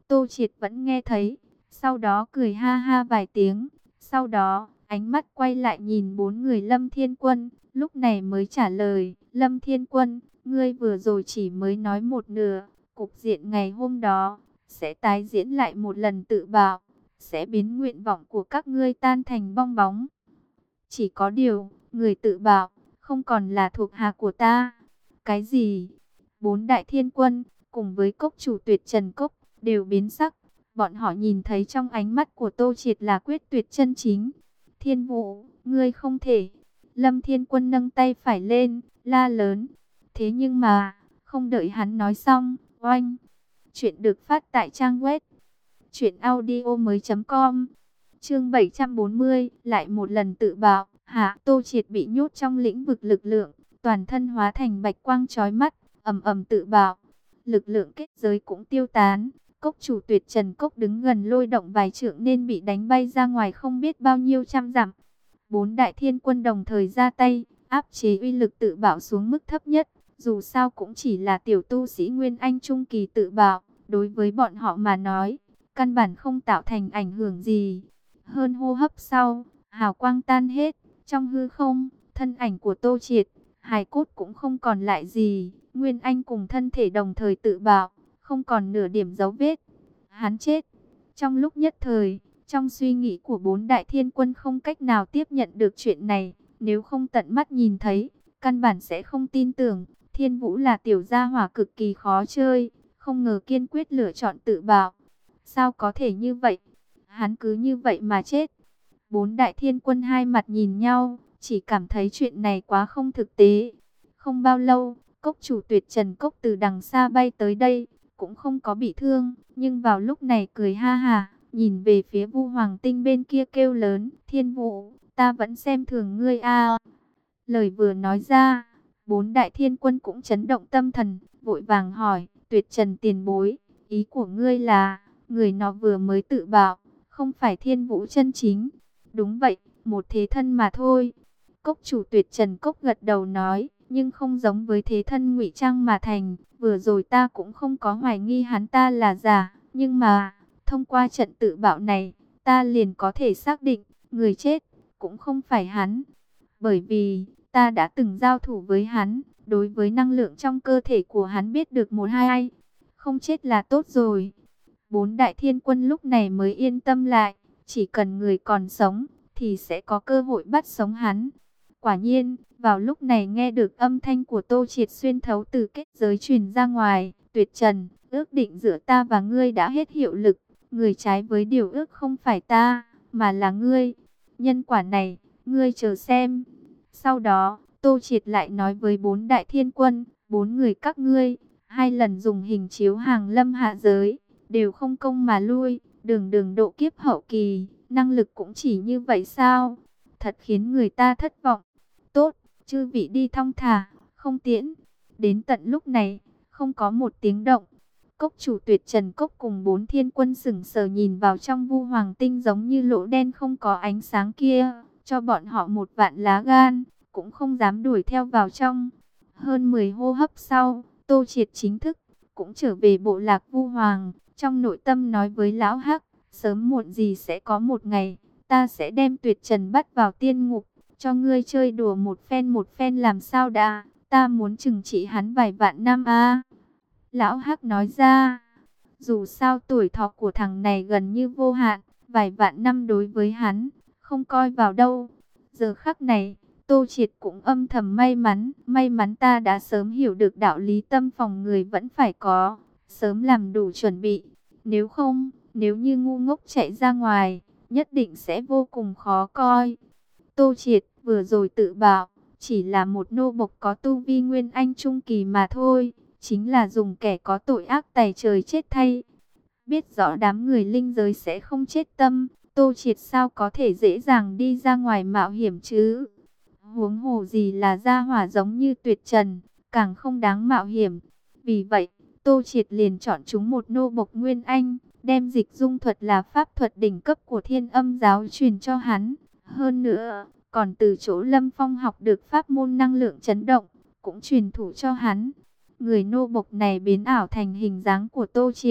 Tô Triệt vẫn nghe thấy, sau đó cười ha ha vài tiếng. Sau đó, ánh mắt quay lại nhìn bốn người Lâm Thiên Quân, lúc này mới trả lời, Lâm Thiên Quân, ngươi vừa rồi chỉ mới nói một nửa, cục diện ngày hôm đó, sẽ tái diễn lại một lần tự bạo, sẽ biến nguyện vọng của các ngươi tan thành bong bóng. Chỉ có điều, người tự bạo, không còn là thuộc hạ của ta. Cái gì? Bốn đại thiên quân, cùng với cốc chủ Tuyệt Trần Cốc, đều biến sắc. Bọn họ nhìn thấy trong ánh mắt của Tô Triệt là quyết tuyệt chân chính. Thiên Vũ, ngươi không thể. Lâm Thiên Quân nâng tay phải lên, la lớn. Thế nhưng mà, không đợi hắn nói xong, oanh. Chuyện được phát tại trang web truyện audio mới com. Chương bảy trăm bốn mươi, lại một lần tự bạo. Hạ Tô Triệt bị nhốt trong lĩnh vực lực lượng, toàn thân hóa thành bạch quang chói mắt, ầm ầm tự bạo. Lực lượng kết giới cũng tiêu tán. Cốc chủ Tuyệt Trần Cốc đứng gần lôi động vài trượng nên bị đánh bay ra ngoài không biết bao nhiêu trăm dặm. Bốn đại thiên quân đồng thời ra tay, áp chế uy lực tự bạo xuống mức thấp nhất. Dù sao cũng chỉ là tiểu tu sĩ Nguyên Anh Trung Kỳ tự bạo, đối với bọn họ mà nói, căn bản không tạo thành ảnh hưởng gì. Hơn hô hấp sau, hào quang tan hết, trong hư không, thân ảnh của Tô Triệt, hài cốt cũng không còn lại gì. Nguyên Anh cùng thân thể đồng thời tự bạo, không còn nửa điểm dấu vết. Hắn chết. Trong lúc nhất thời, trong suy nghĩ của bốn đại thiên quân không cách nào tiếp nhận được chuyện này. Nếu không tận mắt nhìn thấy, căn bản sẽ không tin tưởng. Thiên Vũ là tiểu gia hỏa cực kỳ khó chơi, không ngờ kiên quyết lựa chọn tự bạo. Sao có thể như vậy? Hắn cứ như vậy mà chết. Bốn đại thiên quân hai mặt nhìn nhau, chỉ cảm thấy chuyện này quá không thực tế. Không bao lâu, cốc chủ Tuyệt Trần Cốc từ đằng xa bay tới đây, cũng không có bị thương, nhưng vào lúc này cười ha ha, nhìn về phía Vu Hoàng Tinh bên kia kêu lớn, Thiên Vũ, ta vẫn xem thường ngươi a. Lời vừa nói ra, bốn đại thiên quân cũng chấn động tâm thần, vội vàng hỏi, Tuyệt Trần tiền bối, ý của ngươi là, người nó vừa mới tự bạo, không phải Thiên Vũ chân chính. Đúng vậy, một thế thân mà thôi. Cốc chủ Tuyệt Trần Cốc gật đầu nói, nhưng không giống với thế thân ngụy trang mà thành. Vừa rồi ta cũng không có hoài nghi hắn ta là giả, nhưng mà, thông qua trận tự bạo này, ta liền có thể xác định, người chết cũng không phải hắn. Bởi vì, ta đã từng giao thủ với hắn, đối với năng lượng trong cơ thể của hắn biết được một hai ai. Không chết là tốt rồi. Bốn đại thiên quân lúc này mới yên tâm lại, chỉ cần người còn sống, thì sẽ có cơ hội bắt sống hắn. Quả nhiên, vào lúc này nghe được âm thanh của Tô Triệt xuyên thấu từ kết giới truyền ra ngoài, Tuyệt Trần, ước định giữa ta và ngươi đã hết hiệu lực, người trái với điều ước không phải ta, mà là ngươi. Nhân quả này, ngươi chờ xem. Sau đó, Tô Triệt lại nói với bốn đại thiên quân, bốn người các ngươi, hai lần dùng hình chiếu hàng lâm hạ giới, đều không công mà lui, đường đường độ kiếp hậu kỳ, năng lực cũng chỉ như vậy sao? Thật khiến người ta thất vọng. Tốt, chư vị đi thong thả, không tiễn. Đến tận lúc này, không có một tiếng động. Cốc chủ Tuyệt Trần Cốc cùng bốn thiên quân sững sờ nhìn vào trong Vu Hoàng Tinh giống như lỗ đen không có ánh sáng kia, cho bọn họ một vạn lá gan, cũng không dám đuổi theo vào trong. Hơn mười hô hấp sau, Tô Triệt chính thức cũng trở về bộ lạc Vu Hoàng, trong nội tâm nói với Lão Hắc, sớm muộn gì sẽ có một ngày, ta sẽ đem Tuyệt Trần bắt vào tiên ngục, cho ngươi chơi đùa một phen một phen làm sao đã, ta muốn trừng trị hắn vài vạn năm a. Lão Hắc nói ra, dù sao tuổi thọ của thằng này gần như vô hạn, vài vạn năm đối với hắn, không coi vào đâu. Giờ khắc này, Tô Triệt cũng âm thầm may mắn, may mắn ta đã sớm hiểu được đạo lý tâm phòng người vẫn phải có, sớm làm đủ chuẩn bị. Nếu không, nếu như ngu ngốc chạy ra ngoài, nhất định sẽ vô cùng khó coi. Tô Triệt vừa rồi tự bảo, chỉ là một nô bộc có tu vi Nguyên Anh Trung Kỳ mà thôi, chính là dùng kẻ có tội ác tày trời chết thay. Biết rõ đám người linh giới sẽ không chết tâm, Tô Triệt sao có thể dễ dàng đi ra ngoài mạo hiểm chứ? Huống hồ gì là gia hỏa giống như Tuyệt Trần, càng không đáng mạo hiểm. Vì vậy, Tô Triệt liền chọn chúng một nô bộc Nguyên Anh, đem dịch dung thuật là pháp thuật đỉnh cấp của Thiên Âm giáo truyền cho hắn. Hơn nữa, còn từ chỗ Lâm Phong học được pháp môn năng lượng chấn động, cũng truyền thụ cho hắn. Người nô bộc này biến ảo thành hình dáng của Tô Triệt,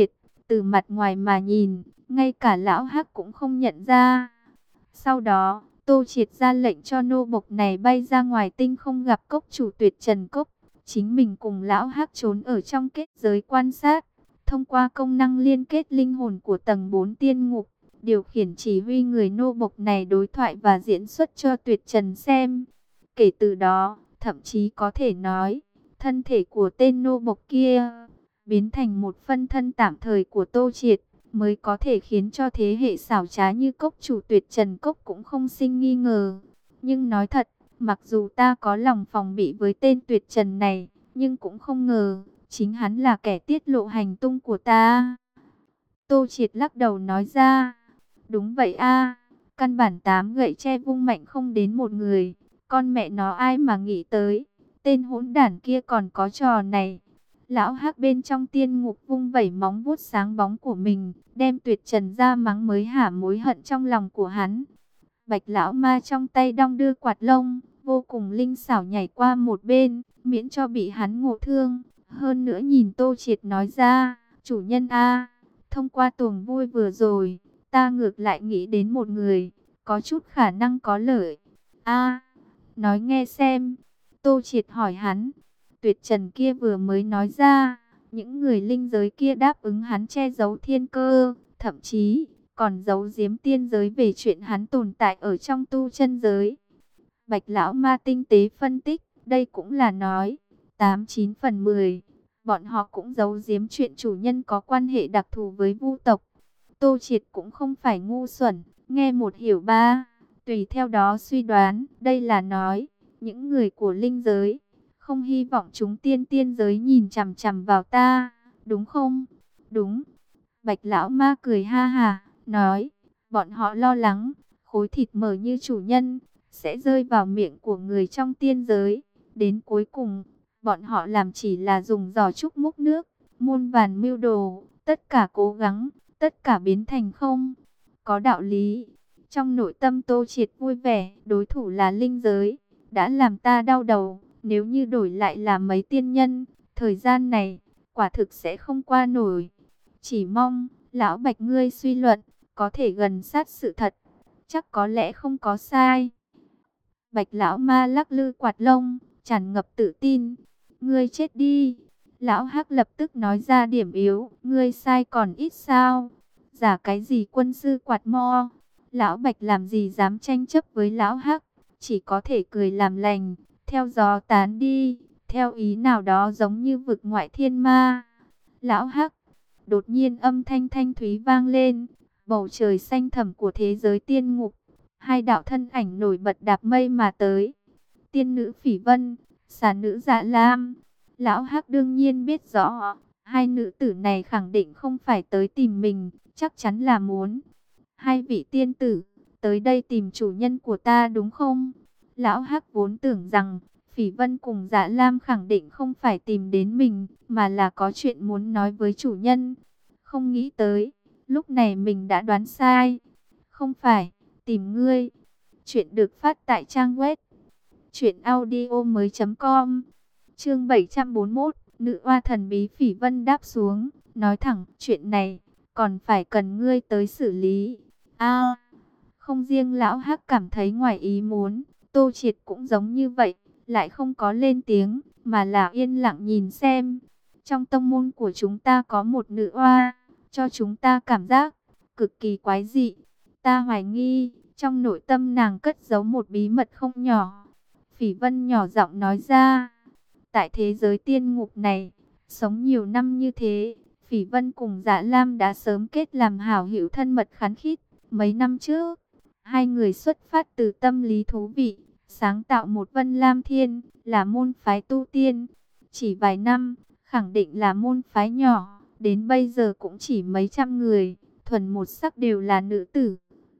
Từ mặt ngoài mà nhìn, ngay cả lão Hắc cũng không nhận ra. Sau đó, Tô Triệt ra lệnh cho nô bộc này bay ra ngoài tinh không gặp cốc chủ Tuyệt Trần Cốc. Chính mình cùng lão Hắc trốn ở trong kết giới quan sát. Thông qua công năng liên kết linh hồn của tầng bốn tiên ngục, điều khiển chỉ huy người nô bộc này đối thoại và diễn xuất cho Tuyệt Trần xem. Kể từ đó, thậm chí có thể nói, thân thể của tên nô bộc kia biến thành một phân thân tạm thời của Tô Triệt, mới có thể khiến cho thế hệ xảo trá như cốc chủ Tuyệt Trần Cốc cũng không sinh nghi ngờ. Nhưng nói thật, mặc dù ta có lòng phòng bị với tên Tuyệt Trần này, nhưng cũng không ngờ, chính hắn là kẻ tiết lộ hành tung của ta. Tô Triệt lắc đầu nói ra, đúng vậy a, căn bản tám gậy tre vung mạnh không đến một người, con mẹ nó ai mà nghĩ tới, tên hỗn đản kia còn có trò này. Lão Hắc bên trong tiên ngục vung vẩy móng vuốt sáng bóng của mình, đem Tuyệt Trần ra mắng mới hả mối hận trong lòng của hắn. Bạch lão ma trong tay đong đưa quạt lông, vô cùng linh xảo nhảy qua một bên, miễn cho bị hắn ngộ thương. Hơn nữa nhìn Tô Triệt nói ra, chủ nhân a, thông qua tuồng vui vừa rồi, ta ngược lại nghĩ đến một người, có chút khả năng có lợi. A, nói nghe xem. Tô Triệt hỏi hắn. Tuyệt Trần kia vừa mới nói ra, những người linh giới kia đáp ứng hắn che giấu thiên cơ, thậm chí còn giấu giếm tiên giới về chuyện hắn tồn tại ở trong tu chân giới. Bạch lão ma tinh tế phân tích, đây cũng là nói tám chín phần mười, bọn họ cũng giấu giếm chuyện chủ nhân có quan hệ đặc thù với Vu tộc. Tô Triệt cũng không phải ngu xuẩn, nghe một hiểu ba, tùy theo đó suy đoán, đây là nói những người của linh giới không hy vọng chúng tiên tiên giới nhìn chằm chằm vào ta, đúng không? Đúng. Bạch lão ma cười ha ha, nói, bọn họ lo lắng, khối thịt mờ như chủ nhân, sẽ rơi vào miệng của người trong tiên giới. Đến cuối cùng, bọn họ làm chỉ là dùng giò trúc múc nước, muôn vàn mưu đồ, tất cả cố gắng, tất cả biến thành không. Có đạo lý. Trong nội tâm Tô Triệt vui vẻ, đối thủ là linh giới, đã làm ta đau đầu. Nếu như đổi lại là mấy tiên nhân, thời gian này, quả thực sẽ không qua nổi. Chỉ mong, lão Bạch ngươi suy luận, có thể gần sát sự thật. Chắc có lẽ không có sai. Bạch lão ma lắc lư quạt lông, tràn ngập tự tin. Ngươi chết đi. Lão Hắc lập tức nói ra điểm yếu. Ngươi sai còn ít sao. Giả cái gì quân sư quạt mo. Lão Bạch làm gì dám tranh chấp với lão Hắc. Chỉ có thể cười làm lành. Theo gió tán đi, theo ý nào đó giống như vực ngoại thiên ma. Lão Hắc, đột nhiên âm thanh thanh thúy vang lên, bầu trời xanh thẳm của thế giới tiên ngục. Hai đạo thân ảnh nổi bật đạp mây mà tới. Tiên nữ Phỉ Vân, xà nữ Dạ Lam. Lão Hắc đương nhiên biết rõ, hai nữ tử này khẳng định không phải tới tìm mình, chắc chắn là muốn. Hai vị tiên tử, tới đây tìm chủ nhân của ta đúng không? Lão Hắc vốn tưởng rằng Phỉ Vân cùng Dạ Lam khẳng định không phải tìm đến mình, mà là có chuyện muốn nói với chủ nhân. Không nghĩ tới, lúc này mình đã đoán sai. Không phải, tìm ngươi. Chuyện được phát tại trang web truyện audio mới chấm com. Chương bảy trăm bốn mươi mốt, nữ oa thần bí Phỉ Vân đáp xuống, nói thẳng, chuyện này còn phải cần ngươi tới xử lý. A, không riêng lão Hắc cảm thấy ngoài ý muốn, Tô Triệt cũng giống như vậy, lại không có lên tiếng, mà là yên lặng nhìn xem. Trong tông môn của chúng ta có một nữ oa, cho chúng ta cảm giác cực kỳ quái dị. Ta hoài nghi, trong nội tâm nàng cất giấu một bí mật không nhỏ. Phỉ Vân nhỏ giọng nói ra, tại thế giới tiên ngục này, sống nhiều năm như thế, Phỉ Vân cùng Dạ Lam đã sớm kết làm hảo hữu thân mật khăng khít. Mấy năm trước, hai người xuất phát từ tâm lý thú vị, sáng tạo một Vân Lam Thiên, là môn phái tu tiên. Chỉ vài năm, khẳng định là môn phái nhỏ, đến bây giờ cũng chỉ mấy trăm người, thuần một sắc đều là nữ tử.